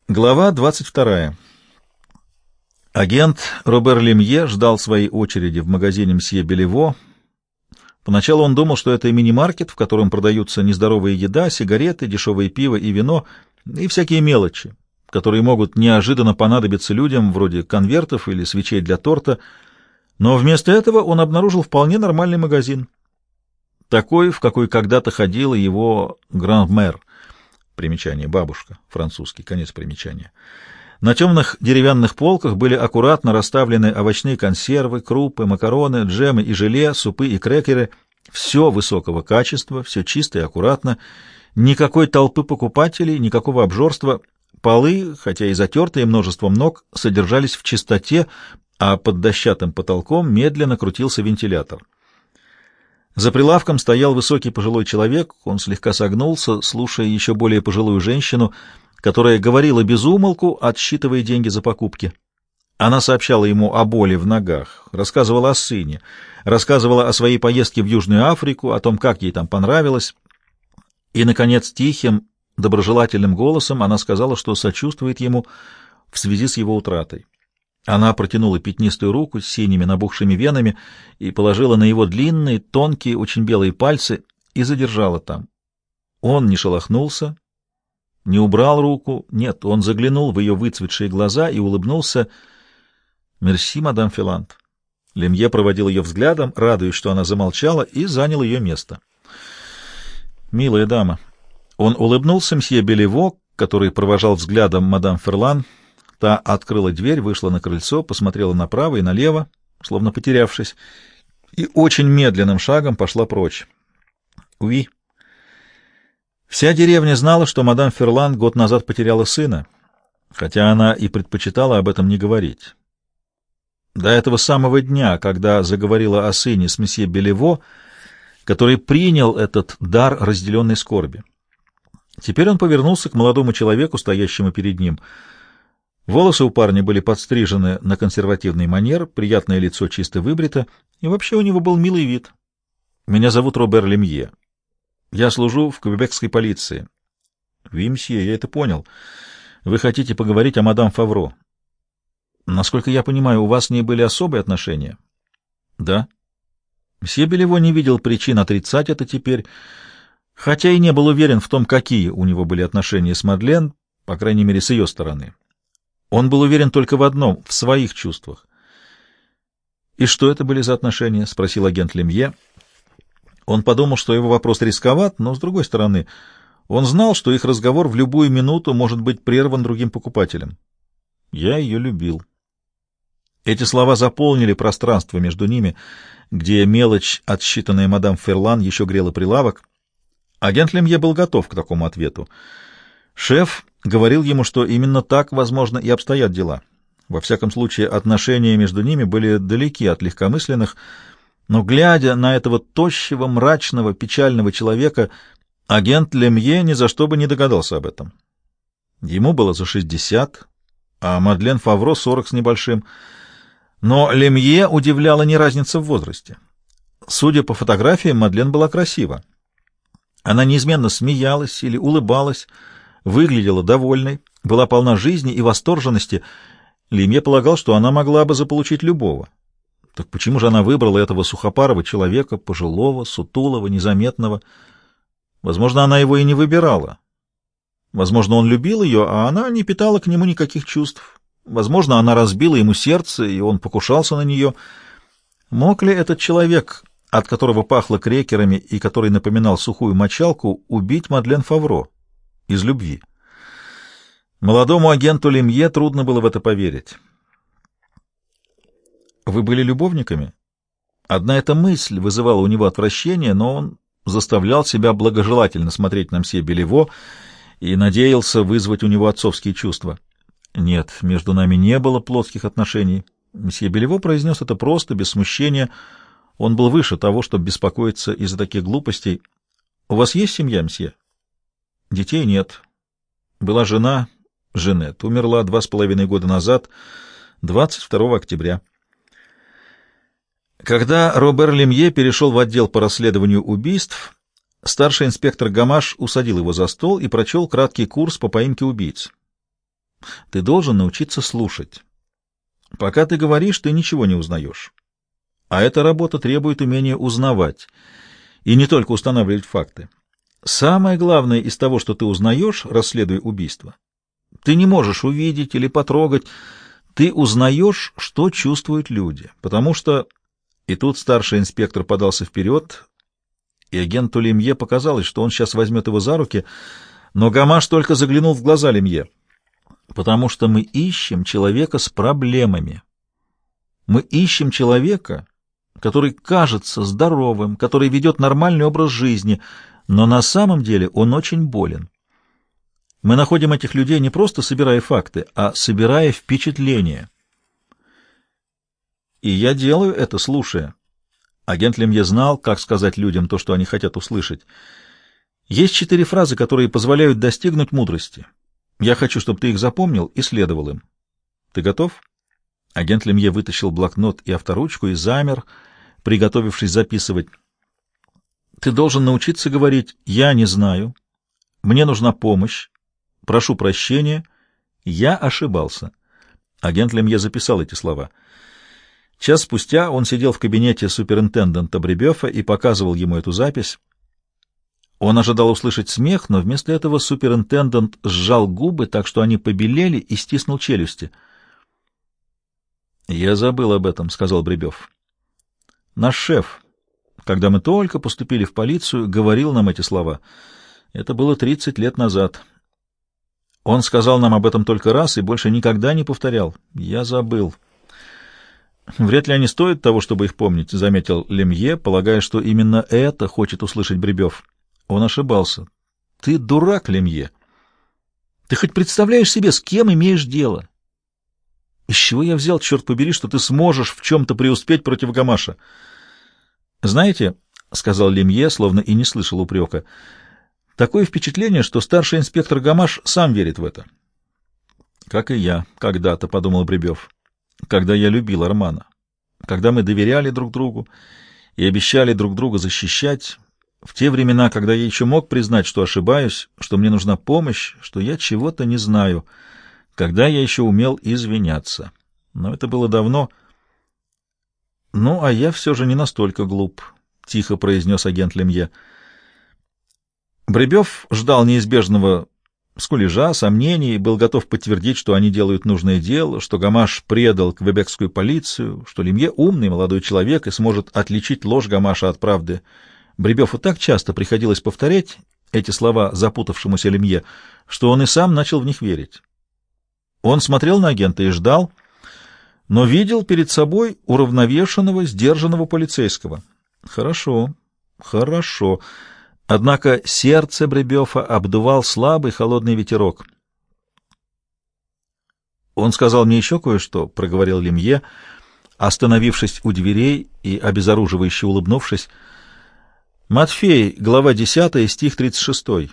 Глава 22. Агент Робер Лемье ждал своей очереди в магазине мсье Белево. Поначалу он думал, что это мини-маркет, в котором продаются нездоровая еда, сигареты, дешевое пиво и вино, и всякие мелочи, которые могут неожиданно понадобиться людям, вроде конвертов или свечей для торта. Но вместо этого он обнаружил вполне нормальный магазин. Такой, в какой когда-то ходила его гранд-мэр. Примечание бабушка, французский, конец примечания. На темных деревянных полках были аккуратно расставлены овощные консервы, крупы, макароны, джемы и желе, супы и крекеры. Все высокого качества, все чисто и аккуратно. Никакой толпы покупателей, никакого обжорства. Полы, хотя и затертые множеством ног, содержались в чистоте, а под дощатым потолком медленно крутился вентилятор. За прилавком стоял высокий пожилой человек, он слегка согнулся, слушая еще более пожилую женщину, которая говорила без умолку, отсчитывая деньги за покупки. Она сообщала ему о боли в ногах, рассказывала о сыне, рассказывала о своей поездке в Южную Африку, о том, как ей там понравилось. И, наконец, тихим, доброжелательным голосом она сказала, что сочувствует ему в связи с его утратой. Она протянула пятнистую руку с синими набухшими венами и положила на его длинные, тонкие, очень белые пальцы и задержала там. Он не шелохнулся, не убрал руку, нет, он заглянул в ее выцветшие глаза и улыбнулся. «Мерси, мадам Филанд». Лемье проводил ее взглядом, радуясь, что она замолчала, и занял ее место. «Милая дама». Он улыбнулся мсье Белево, который провожал взглядом мадам Ферлан. Та открыла дверь, вышла на крыльцо, посмотрела направо и налево, словно потерявшись, и очень медленным шагом пошла прочь. «Уи». Вся деревня знала, что мадам Ферлан год назад потеряла сына, хотя она и предпочитала об этом не говорить. До этого самого дня, когда заговорила о сыне с месье Белево, который принял этот дар разделенной скорби. Теперь он повернулся к молодому человеку, стоящему перед ним. Волосы у парня были подстрижены на консервативный манер, приятное лицо чисто выбрито, и вообще у него был милый вид. «Меня зовут Робер Лемье. Я служу в квебекской полиции». «Ви, мсье, я это понял. Вы хотите поговорить о мадам Фавро. Насколько я понимаю, у вас с ней были особые отношения?» «Да». Мсье Белево не видел причин отрицать это теперь, хотя и не был уверен в том, какие у него были отношения с Мадлен, по крайней мере, с ее стороны. Он был уверен только в одном — в своих чувствах. «И что это были за отношения?» — спросил агент Лемье. Он подумал, что его вопрос рисковат, но, с другой стороны, он знал, что их разговор в любую минуту может быть прерван другим покупателем. «Я ее любил». Эти слова заполнили пространство между ними, где мелочь, отсчитанная мадам Ферлан, еще грела прилавок. Агент Лемье был готов к такому ответу. Шеф говорил ему, что именно так, возможно, и обстоят дела. Во всяком случае, отношения между ними были далеки от легкомысленных, но, глядя на этого тощего, мрачного, печального человека, агент Лемье ни за что бы не догадался об этом. Ему было за 60, а Мадлен Фавро 40 с небольшим. Но Лемье удивляла не разница в возрасте. Судя по фотографиям, Мадлен была красива. Она неизменно смеялась или улыбалась, выглядела довольной, была полна жизни и восторженности. Лемье полагал, что она могла бы заполучить любого. Так почему же она выбрала этого сухопарого человека, пожилого, сутулого, незаметного? Возможно, она его и не выбирала. Возможно, он любил ее, а она не питала к нему никаких чувств. Возможно, она разбила ему сердце, и он покушался на нее. Мог ли этот человек, от которого пахло крекерами и который напоминал сухую мочалку, убить Мадлен Фавро из любви? Молодому агенту Лемье трудно было в это поверить. «Вы были любовниками?» Одна эта мысль вызывала у него отвращение, но он заставлял себя благожелательно смотреть на мсье Белево и надеялся вызвать у него отцовские чувства. «Нет, между нами не было плотских отношений». Мсье Белево произнес это просто, без смущения. Он был выше того, чтобы беспокоиться из-за таких глупостей. «У вас есть семья, мсье?» «Детей нет. Была жена, Женет, умерла 2,5 года назад, 22 октября». Когда Робер Лемье перешел в отдел по расследованию убийств, старший инспектор Гамаш усадил его за стол и прочел краткий курс по поимке убийц. Ты должен научиться слушать. Пока ты говоришь, ты ничего не узнаешь. А эта работа требует умения узнавать, и не только устанавливать факты. Самое главное из того, что ты узнаешь, расследуя убийство, ты не можешь увидеть или потрогать, ты узнаешь, что чувствуют люди, потому что... И тут старший инспектор подался вперед, и агенту Лемье показалось, что он сейчас возьмет его за руки, но Гамаш только заглянул в глаза Лемье. Потому что мы ищем человека с проблемами. Мы ищем человека, который кажется здоровым, который ведет нормальный образ жизни, но на самом деле он очень болен. Мы находим этих людей не просто собирая факты, а собирая впечатления. И я делаю это, слушая. Агент Лемье знал, как сказать людям то, что они хотят услышать. Есть 4 фразы, которые позволяют достигнуть мудрости. Я хочу, чтобы ты их запомнил и следовал им. Ты готов? Агент Лемье вытащил блокнот и авторучку и замер, приготовившись записывать. Ты должен научиться говорить «я не знаю», «мне нужна помощь», «прошу прощения», «я ошибался». Агент Лемье записал эти слова. Час спустя он сидел в кабинете суперинтенданта Бребёфа и показывал ему эту запись. Он ожидал услышать смех, но вместо этого суперинтендант сжал губы так, что они побелели, и стиснул челюсти. «Я забыл об этом», — сказал Бребёв. «Наш шеф, когда мы только поступили в полицию, говорил нам эти слова. Это было 30 лет назад. Он сказал нам об этом только раз и больше никогда не повторял. Я забыл». «Вряд ли они стоят того, чтобы их помнить», — заметил Лемье, полагая, что именно это хочет услышать Бребёв. Он ошибался. «Ты дурак, Лемье. Ты хоть представляешь себе, с кем имеешь дело? Из чего я взял, черт побери, что ты сможешь в чем-то преуспеть против Гамаша?» «Знаете», — сказал Лемье, словно и не слышал упрека, — «такое впечатление, что старший инспектор Гамаш сам верит в это». «Как и я когда-то», — подумал Бребёв, — «когда я любил Армана, когда мы доверяли друг другу и обещали друг друга защищать». В те времена, когда я еще мог признать, что ошибаюсь, что мне нужна помощь, что я чего-то не знаю, когда я еще умел извиняться. Но это было давно. «Ну, а я все же не настолько глуп», — тихо произнес агент Лемье. Бребёв ждал неизбежного скулежа, сомнений, и был готов подтвердить, что они делают нужное дело, что Гамаш предал квебекскую полицию, что Лемье умный молодой человек и сможет отличить ложь Гамаша от правды. Бребёву так часто приходилось повторять эти слова запутавшемуся Лемье, что он и сам начал в них верить. Он смотрел на агента и ждал, но видел перед собой уравновешенного, сдержанного полицейского. Хорошо, хорошо. Однако сердце Бребёфа обдувал слабый холодный ветерок. «Он сказал мне еще кое-что», — проговорил Лемье, остановившись у дверей и обезоруживающе улыбнувшись. Матфей, глава 10, стих 36.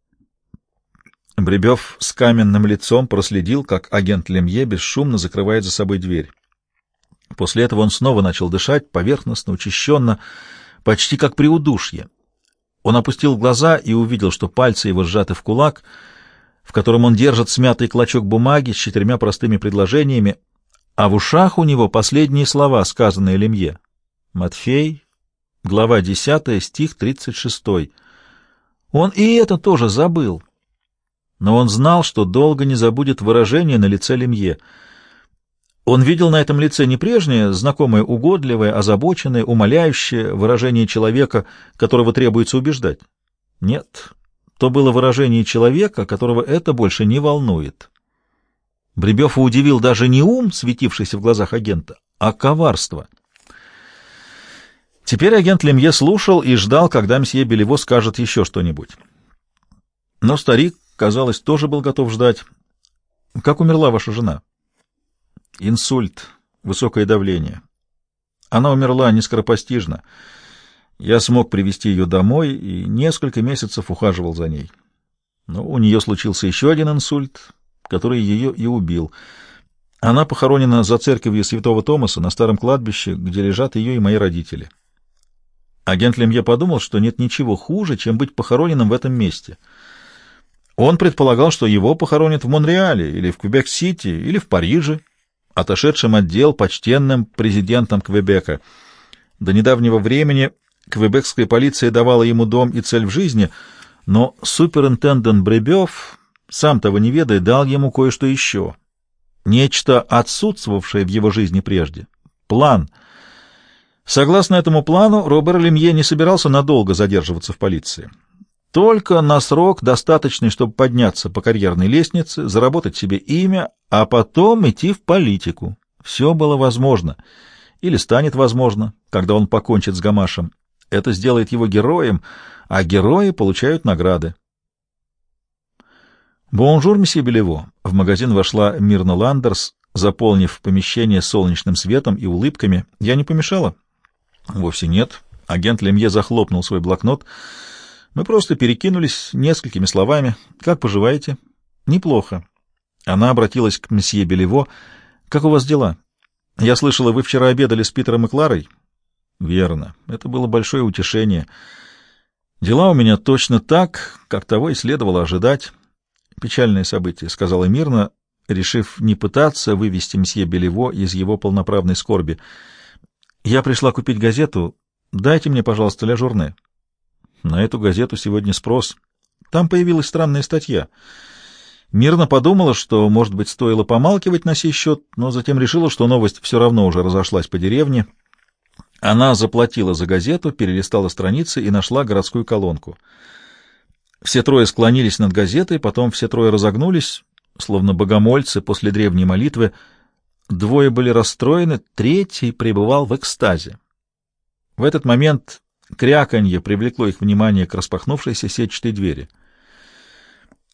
Бребёв с каменным лицом проследил, как агент Лемье бесшумно закрывает за собой дверь. После этого он снова начал дышать поверхностно, учащенно, почти как при удушье. Он опустил глаза и увидел, что пальцы его сжаты в кулак, в котором он держит смятый клочок бумаги с 4 простыми предложениями, а в ушах у него последние слова, сказанные Лемье. Матфей, глава 10, стих 36. Он и это тоже забыл. Но он знал, что долго не забудет выражение на лице Лемье. Он видел на этом лице не прежнее, знакомое, угодливое, озабоченное, умоляющее выражение человека, которого требуется убеждать. Нет, то было выражение человека, которого это больше не волнует. Бребёва удивил даже не ум, светившийся в глазах агента, а коварство. Теперь агент Лемье слушал и ждал, когда мсье Белево скажет еще что-нибудь. Но старик, казалось, тоже был готов ждать. «Как умерла ваша жена?» «Инсульт, высокое давление. Она умерла не скоропостижно. Я смог привезти ее домой и несколько месяцев ухаживал за ней. Но у нее случился еще один инсульт, который ее и убил. Она похоронена за церковью Святого Томаса на старом кладбище, где лежат ее и мои родители». Агент Лемье подумал, что нет ничего хуже, чем быть похороненным в этом месте. Он предполагал, что его похоронят в Монреале или в Квебек-Сити или в Париже, отошедшим от дел почтенным президентом Квебека. До недавнего времени квебекская полиция давала ему дом и цель в жизни, но суперинтендент Бребёв, сам того не ведая, дал ему кое-что еще. Нечто, отсутствовавшее в его жизни прежде. План. Согласно этому плану, Робер Лемье не собирался надолго задерживаться в полиции. Только на срок, достаточный, чтобы подняться по карьерной лестнице, заработать себе имя, а потом идти в политику. Все было возможно. Или станет возможно, когда он покончит с Гамашем. Это сделает его героем, а герои получают награды. «Бонжур, месье Белево!» В магазин вошла Мирна Ландерс, заполнив помещение солнечным светом и улыбками. «Я не помешала?» «Вовсе нет». Агент Лемье захлопнул свой блокнот. «Мы просто перекинулись несколькими словами. Как поживаете?» «Неплохо». Она обратилась к месье Белево. «Как у вас дела? Я слышала, вы вчера обедали с Питером и Кларой?» «Верно. Это было большое утешение. Дела у меня точно так, как того и следовало ожидать». «Печальное событие», — сказала Мирна, решив не пытаться вывести мсье Белево из его полноправной скорби. «Я пришла купить газету. Дайте мне, пожалуйста, ля журне». На эту газету сегодня спрос. Там появилась странная статья. Мирна подумала, что, может быть, стоило помалкивать на сей счет, но затем решила, что новость все равно уже разошлась по деревне. Она заплатила за газету, перелистала страницы и нашла городскую колонку. Все трое склонились над газетой, потом все трое разогнулись, словно богомольцы после древней молитвы. Двое были расстроены, третий пребывал в экстазе. В этот момент кряканье привлекло их внимание к распахнувшейся сетчатой двери —